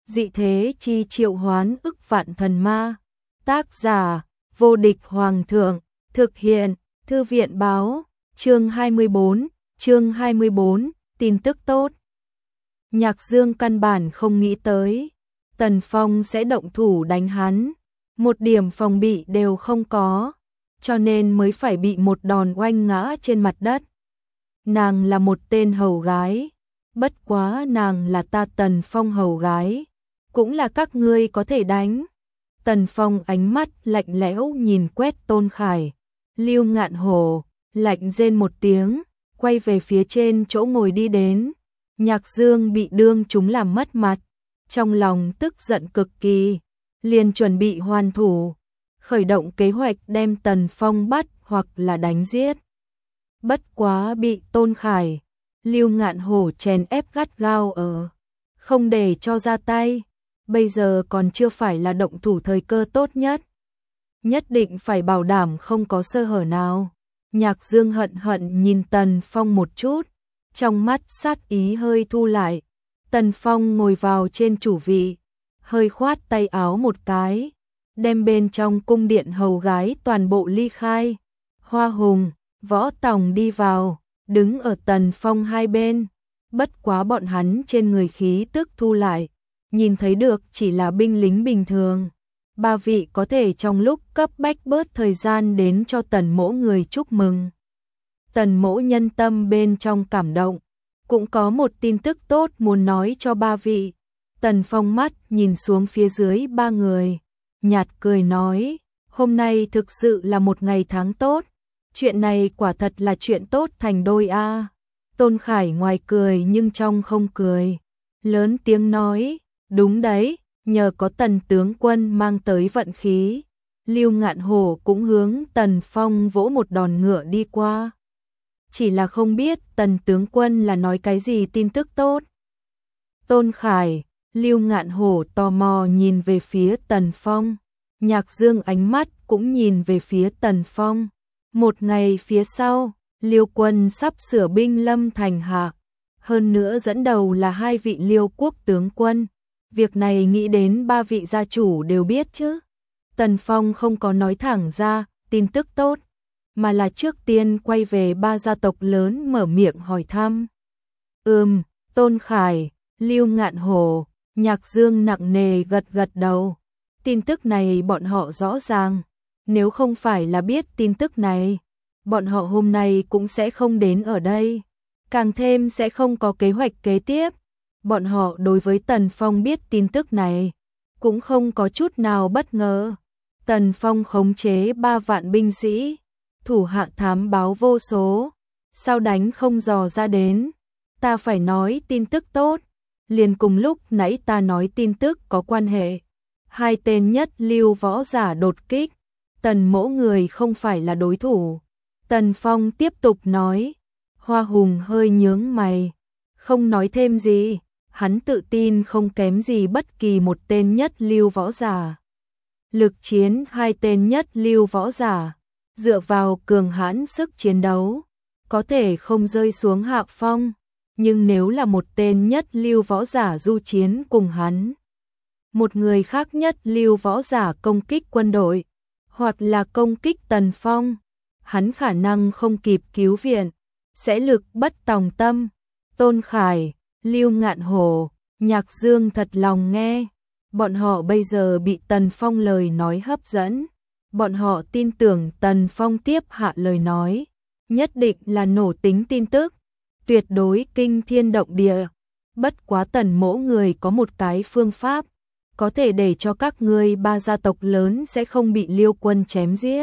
Dị thế chi triệu hoán ức vạn thần ma. Tác giả, vô địch hoàng thượng. Thực hiện, thư viện báo. Chương 24, tin tức tốt. Nhạc Dương căn bản không nghĩ tới Tần Phong sẽ động thủ đánh hắn, một điểm phòng bị đều không có, cho nên mới phải bị một đòn oanh ngã trên mặt đất. Nàng là một tên hầu gái, bất quá nàng là ta Tần Phong hầu gái, cũng là các ngươi có thể đánh. Tần Phong ánh mắt lạnh lẽo nhìn quét Tôn Khải, Lưu Ngạn Hổ, lạnh rên một tiếng, quay về phía trên chỗ ngồi đi đến. Nhạc Dương bị đương chúng làm mất mặt, trong lòng tức giận cực kỳ, liền chuẩn bị hoàn thủ, khởi động kế hoạch đem Tần Phong bắt hoặc là đánh giết. Bất quá bị Tôn Khải, Lưu Ngạn Hổ chèn ép gắt gao ở, không để cho ra tay, bây giờ còn chưa phải là động thủ thời cơ tốt nhất. Nhất định phải bảo đảm không có sơ hở nào. Nhạc Dương hận hận nhìn Tần Phong một chút, trong mắt sát ý hơi thu lại. Tần Phong ngồi vào trên chủ vị, hơi khoát tay áo một cái, đem bên trong cung điện hầu gái toàn bộ ly khai. Hoa Hùng, Võ Tòng đi vào, đứng ở Tần Phong hai bên, bất quá bọn hắn trên người khí tức thu lại, nhìn thấy được chỉ là binh lính bình thường. Ba vị có thể trong lúc cấp bách bớt thời gian đến cho Tần mỗ người chúc mừng. Tần mỗ nhân tâm bên trong cảm động, cũng có một tin tức tốt muốn nói cho ba vị. Tần Phong mắt nhìn xuống phía dưới ba người, nhạt cười nói, hôm nay thực sự là một ngày tháng tốt, chuyện này quả thật là chuyện tốt thành đôi a. Tôn Khải ngoài cười nhưng trong không cười, lớn tiếng nói, đúng đấy, nhờ có Tần tướng quân mang tới vận khí. Lưu Ngạn Hổ cũng hướng Tần Phong vỗ một đòn ngựa đi qua. Chỉ là không biết Tần tướng quân là nói cái gì tin tức tốt. Tôn Khải, Lưu Ngạn Hổ tò mò nhìn về phía Tần Phong. Nhạc Dương ánh mắt cũng nhìn về phía Tần Phong. Một ngày phía sau, Liêu quân sắp sửa binh lâm thành hạ, hơn nữa dẫn đầu là hai vị Liêu quốc tướng quân. Việc này nghĩ đến ba vị gia chủ đều biết chứ. Tần Phong không có nói thẳng ra tin tức tốt, mà là trước tiên quay về ba gia tộc lớn mở miệng hỏi thăm. Tôn Khải, Lưu Ngạn Hổ, Nhạc Dương nặng nề gật gật đầu. Tin tức này bọn họ rõ ràng, nếu không phải là biết tin tức này, bọn họ hôm nay cũng sẽ không đến ở đây, càng thêm sẽ không có kế hoạch kế tiếp. Bọn họ đối với Tần Phong biết tin tức này, cũng không có chút nào bất ngờ. Tần Phong khống chế 3 vạn binh sĩ, thủ hạ thám báo vô số, sao đánh không dò ra đến. Ta phải nói tin tức tốt, liền cùng lúc nãy ta nói tin tức có quan hệ. Hai tên nhất lưu võ giả đột kích, Tần mỗ người không phải là đối thủ. Tần Phong tiếp tục nói. Hoa Hùng hơi nhướng mày, không nói thêm gì. Hắn tự tin không kém gì bất kỳ một tên nhất lưu võ giả. Lực chiến hai tên nhất lưu võ giả, dựa vào cường hãn sức chiến đấu, có thể không rơi xuống hạ phong, nhưng nếu là một tên nhất lưu võ giả du chiến cùng hắn, một người khác nhất lưu võ giả công kích quân đội, hoặc là công kích Tần Phong, hắn khả năng không kịp cứu viện, sẽ lực bất tòng tâm. Tôn Khải, Lưu Ngạn Hổ, Nhạc Dương thật lòng nghe, bọn họ bây giờ bị Tần Phong lời nói hấp dẫn, bọn họ tin tưởng Tần Phong tiếp hạ lời nói, nhất định là nổ tính tin tức, tuyệt đối kinh thiên động địa. Bất quá Tần mỗ người có một cái phương pháp, có thể để cho các ngươi ba gia tộc lớn sẽ không bị Liêu quân chém giết.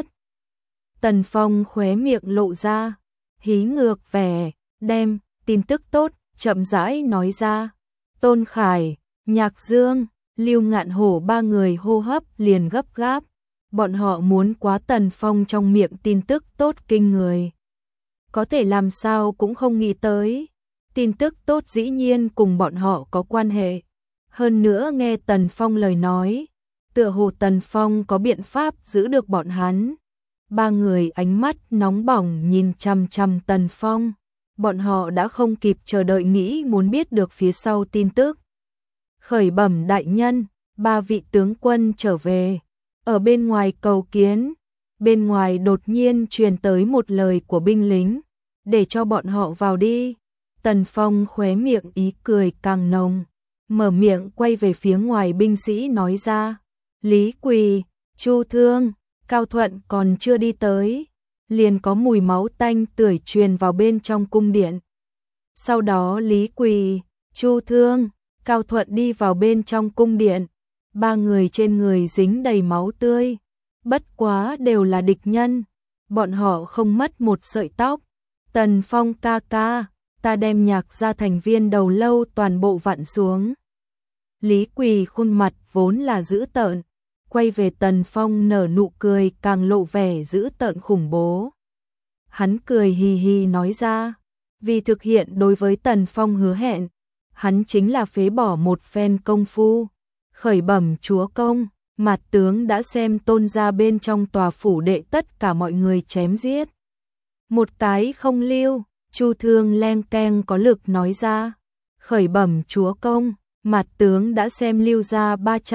Tần Phong khóe miệng lộ ra, hí ngược vẻ, đem tin tức tốt chậm rãi nói ra. Tôn Khải, Nhạc Dương, Lưu Ngạn Hổ ba người hô hấp liền gấp gáp, bọn họ muốn quá Tần Phong trong miệng tin tức tốt kinh người. Có thể làm sao cũng không nghĩ tới, tin tức tốt dĩ nhiên cùng bọn họ có quan hệ. Hơn nữa nghe Tần Phong lời nói, tựa hồ Tần Phong có biện pháp giữ được bọn hắn. Ba người ánh mắt nóng bỏng nhìn chằm chằm Tần Phong. Bọn họ đã không kịp chờ đợi nghĩ muốn biết được phía sau tin tức. Khởi bẩm đại nhân, 3 vị tướng quân trở về, ở bên ngoài cầu kiến. Bên ngoài đột nhiên truyền tới một lời của binh lính, để cho bọn họ vào đi. Tần Phong khóe miệng ý cười càng nồng, mở miệng quay về phía ngoài binh sĩ nói ra, Lý Quỳ, Chu Thương, Cao Thuận còn chưa đi tới, liền có mùi máu tanh tưởi truyền vào bên trong cung điện. Sau đó Lý Quỳ, Chu Thương, Cao Thuận đi vào bên trong cung điện, 3 người trên người dính đầy máu tươi, bất quá đều là địch nhân, bọn họ không mất một sợi tóc. Tần Phong ca ca, ta đem Nhạc gia thành viên đầu lâu toàn bộ vặn xuống. Lý Quỳ khuôn mặt vốn là dữ tợn, quay về Tần Phong nở nụ cười càng lộ vẻ dữ tợn khủng bố. Hắn cười hì hì nói ra, vì thực hiện đối với Tần Phong hứa hẹn, hắn chính là phế bỏ một phen công phu. Khởi bẩm chúa công, Mạt tướng đã xem Tôn gia bên trong tòa phủ đệ tất cả mọi người chém giết. Một cái không lưu, Chu Thương leng keng có lực nói ra. Khởi bẩm chúa công, Mạt tướng đã xem Lưu gia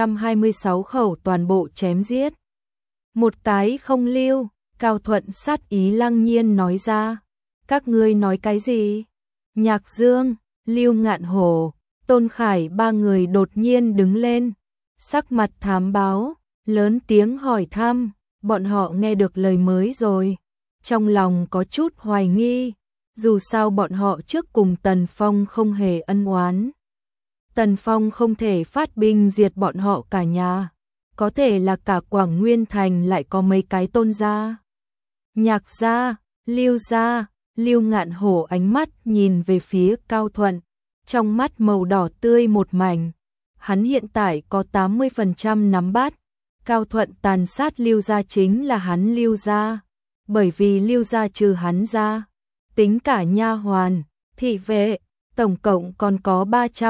326 khẩu toàn bộ chém giết. Một cái không lưu, Cao Thuận sát ý lăng nhiên nói ra. Các ngươi nói cái gì? Nhạc Dương, Lưu Ngạn Hổ, Tôn Khải 3 người đột nhiên đứng lên, sắc mặt thám báo, lớn tiếng hỏi thăm, bọn họ nghe được lời mới rồi, trong lòng có chút hoài nghi, dù sao bọn họ trước cùng Tần Phong không hề ân oán. Tần Phong không thể phát binh diệt bọn họ cả nhà, có thể là cả Quảng Nguyên Thành lại có mấy cái Tôn gia. Nhạc gia, Lưu gia, Lưu Ngạn Hổ ánh mắt nhìn về phía Cao Thuận, trong mắt màu đỏ tươi một mảnh. Hắn hiện tại có 80% nắm bắt, Cao Thuận tàn sát Lưu gia chính là hắn Lưu gia, bởi vì Lưu gia trừ hắn ra, tính cả nha hoàn, thị vệ, tổng cộng còn có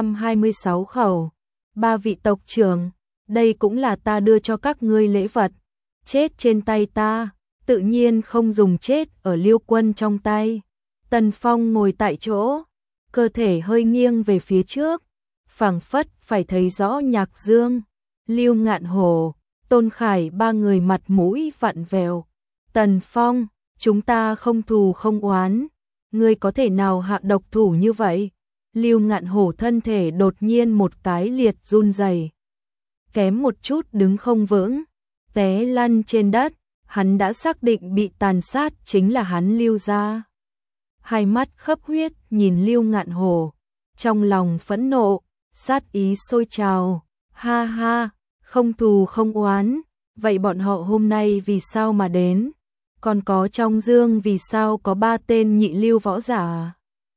326 khẩu. 3 vị tộc trưởng, đây cũng là ta đưa cho các ngươi lễ vật, chết trên tay ta, tự nhiên không dùng chết ở Lưu quân trong tay. Tần Phong ngồi tại chỗ, cơ thể hơi nghiêng về phía trước, phảng phất phải thấy rõ Nhạc Dương, Lưu Ngạn Hổ, Tôn Khải 3 người mặt mũi vặn vẹo. Tần Phong, chúng ta không thù không oán, ngươi có thể nào hạ độc thủ như vậy? Lưu Ngạn Hổ thân thể đột nhiên một cái liệt run rẩy, kém một chút đứng không vững, té lăn trên đất. Hắn đã xác định bị tàn sát chính là hắn Lưu gia. Hai mắt khấp huyết nhìn Lưu Ngạn Hổ, trong lòng phẫn nộ, sát ý sôi trào. Ha ha, không thù không oán, vậy bọn họ hôm nay vì sao mà đến? Còn có trong dương vì sao có 3 tên nhị lưu võ giả?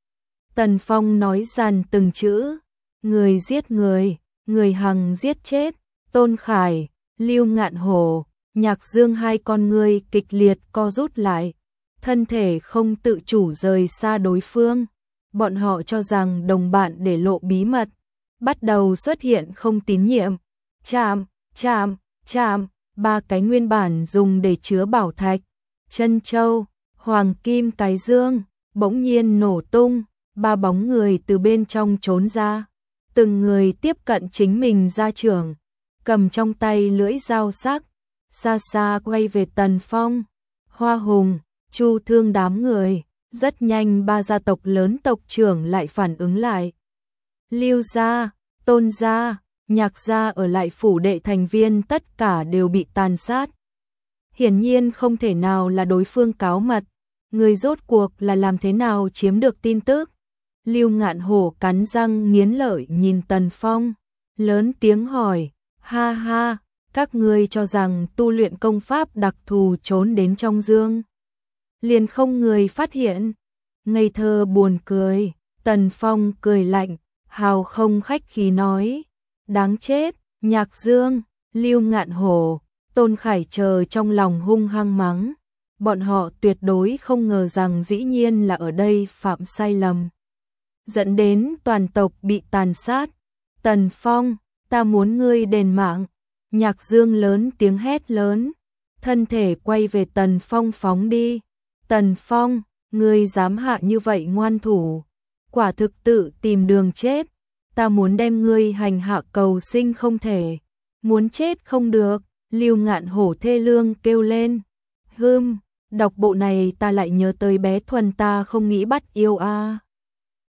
Tần Phong nói dằn từng chữ, người giết người, người hằng giết chết. Tôn Khải, Lưu Ngạn Hổ, Nhạc Dương 2 con ngươi kịch liệt co rút lại, thân thể không tự chủ rời xa đối phương. Bọn họ cho rằng đồng bạn để lộ bí mật, bắt đầu xuất hiện không tín nhiệm. Chạm, chạm, chạm, 3 cái nguyên bản dùng để chứa bảo thạch, chân châu, hoàng kim cái dương, bỗng nhiên nổ tung, 3 bóng người từ bên trong trốn ra, từng người tiếp cận chính mình gia trưởng, cầm trong tay lưỡi dao sắc, xa xa quay về Tần Phong. Hoa Hùng, Chu Thương đám người, rất nhanh 3 gia tộc lớn tộc trưởng lại phản ứng lại. Lưu gia, Tôn gia, Nhạc gia ở lại phủ đệ thành viên tất cả đều bị tàn sát. Hiển nhiên không thể nào là đối phương cáo mật, người rốt cuộc là làm thế nào chiếm được tin tức. Lưu Ngạn Hổ cắn răng nghiến lợi nhìn Tần Phong, lớn tiếng hỏi, ha ha, các ngươi cho rằng tu luyện công pháp đặc thù trốn đến trong dương, liền không người phát hiện? Ngây thơ buồn cười. Tần Phong cười lạnh, hào không khách khí nói, đáng chết. Nhạc Dương, Lưu Ngạn Hổ, Tôn Khải chờ trong lòng hung hăng mắng, bọn họ tuyệt đối không ngờ rằng dĩ nhiên là ở đây phạm sai lầm, dẫn đến toàn tộc bị tàn sát. Tần Phong, ta muốn ngươi đền mạng. Nhạc Dương lớn tiếng hét lớn, thân thể quay về Tần Phong phóng đi. Tần Phong, ngươi dám hạ như vậy ngoan thủ, quả thực tự tìm đường chết. ta muốn đem ngươi hành hạ cầu sinh không thể, muốn chết không được, Lưu Ngạn Hổ thê lương kêu lên. Đọc bộ này ta lại nhớ tới bé Thuần ta không nghĩ bắt yêu a.